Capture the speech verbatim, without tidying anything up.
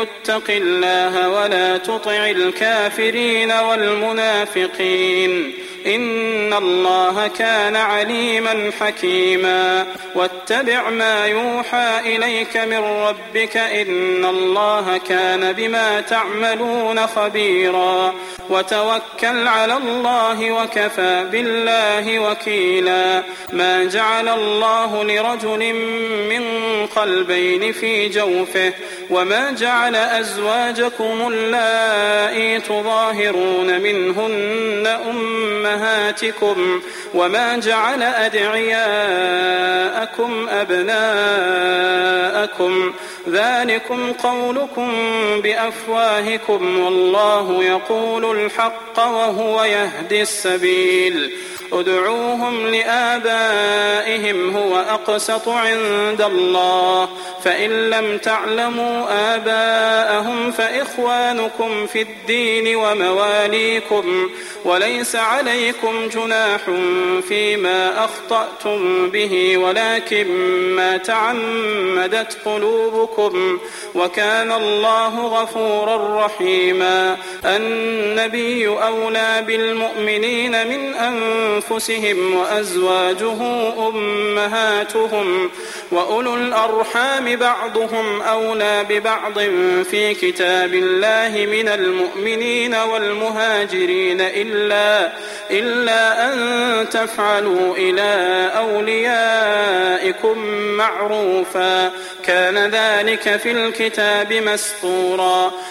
اتق الله ولا تطع الكافرين والمنافقين إن الله كان عليما حكيما واتبع ما يوحى إليك من ربك إن الله كان بما تعملون خبيرا وتوكل على الله وكفى بالله وكيلا ما جعل الله لرجل من قلبين في جوفه وما جعل أزواجكم اللائي تظاهرون منهن أمهاتكم وما جعل أدعياءكم أبناءكم ذلكم قولكم بأفواهكم والله يقول الحق وهو يهدي السبيل ادعوهم لآبائهم هو أقسط عند الله فإن لم تعلموا آباءهم فإخوانكم في الدين ومواليكم وليس عليكم جناح فيما أخطأتم به ولكن ما تعمدت قلوبكم وكان الله غفورا رحيما النبي أولى بالمؤمنين من أنفسهم وأزواجه أمهاتهم وأولو الأرحام بعضهم أولى ببعض في كتاب الله من المؤمنين والمهاجرين إلا, إلا أن تفعلوا إلى أوليائكم معروفا كان ذلك في الكتاب مسطورا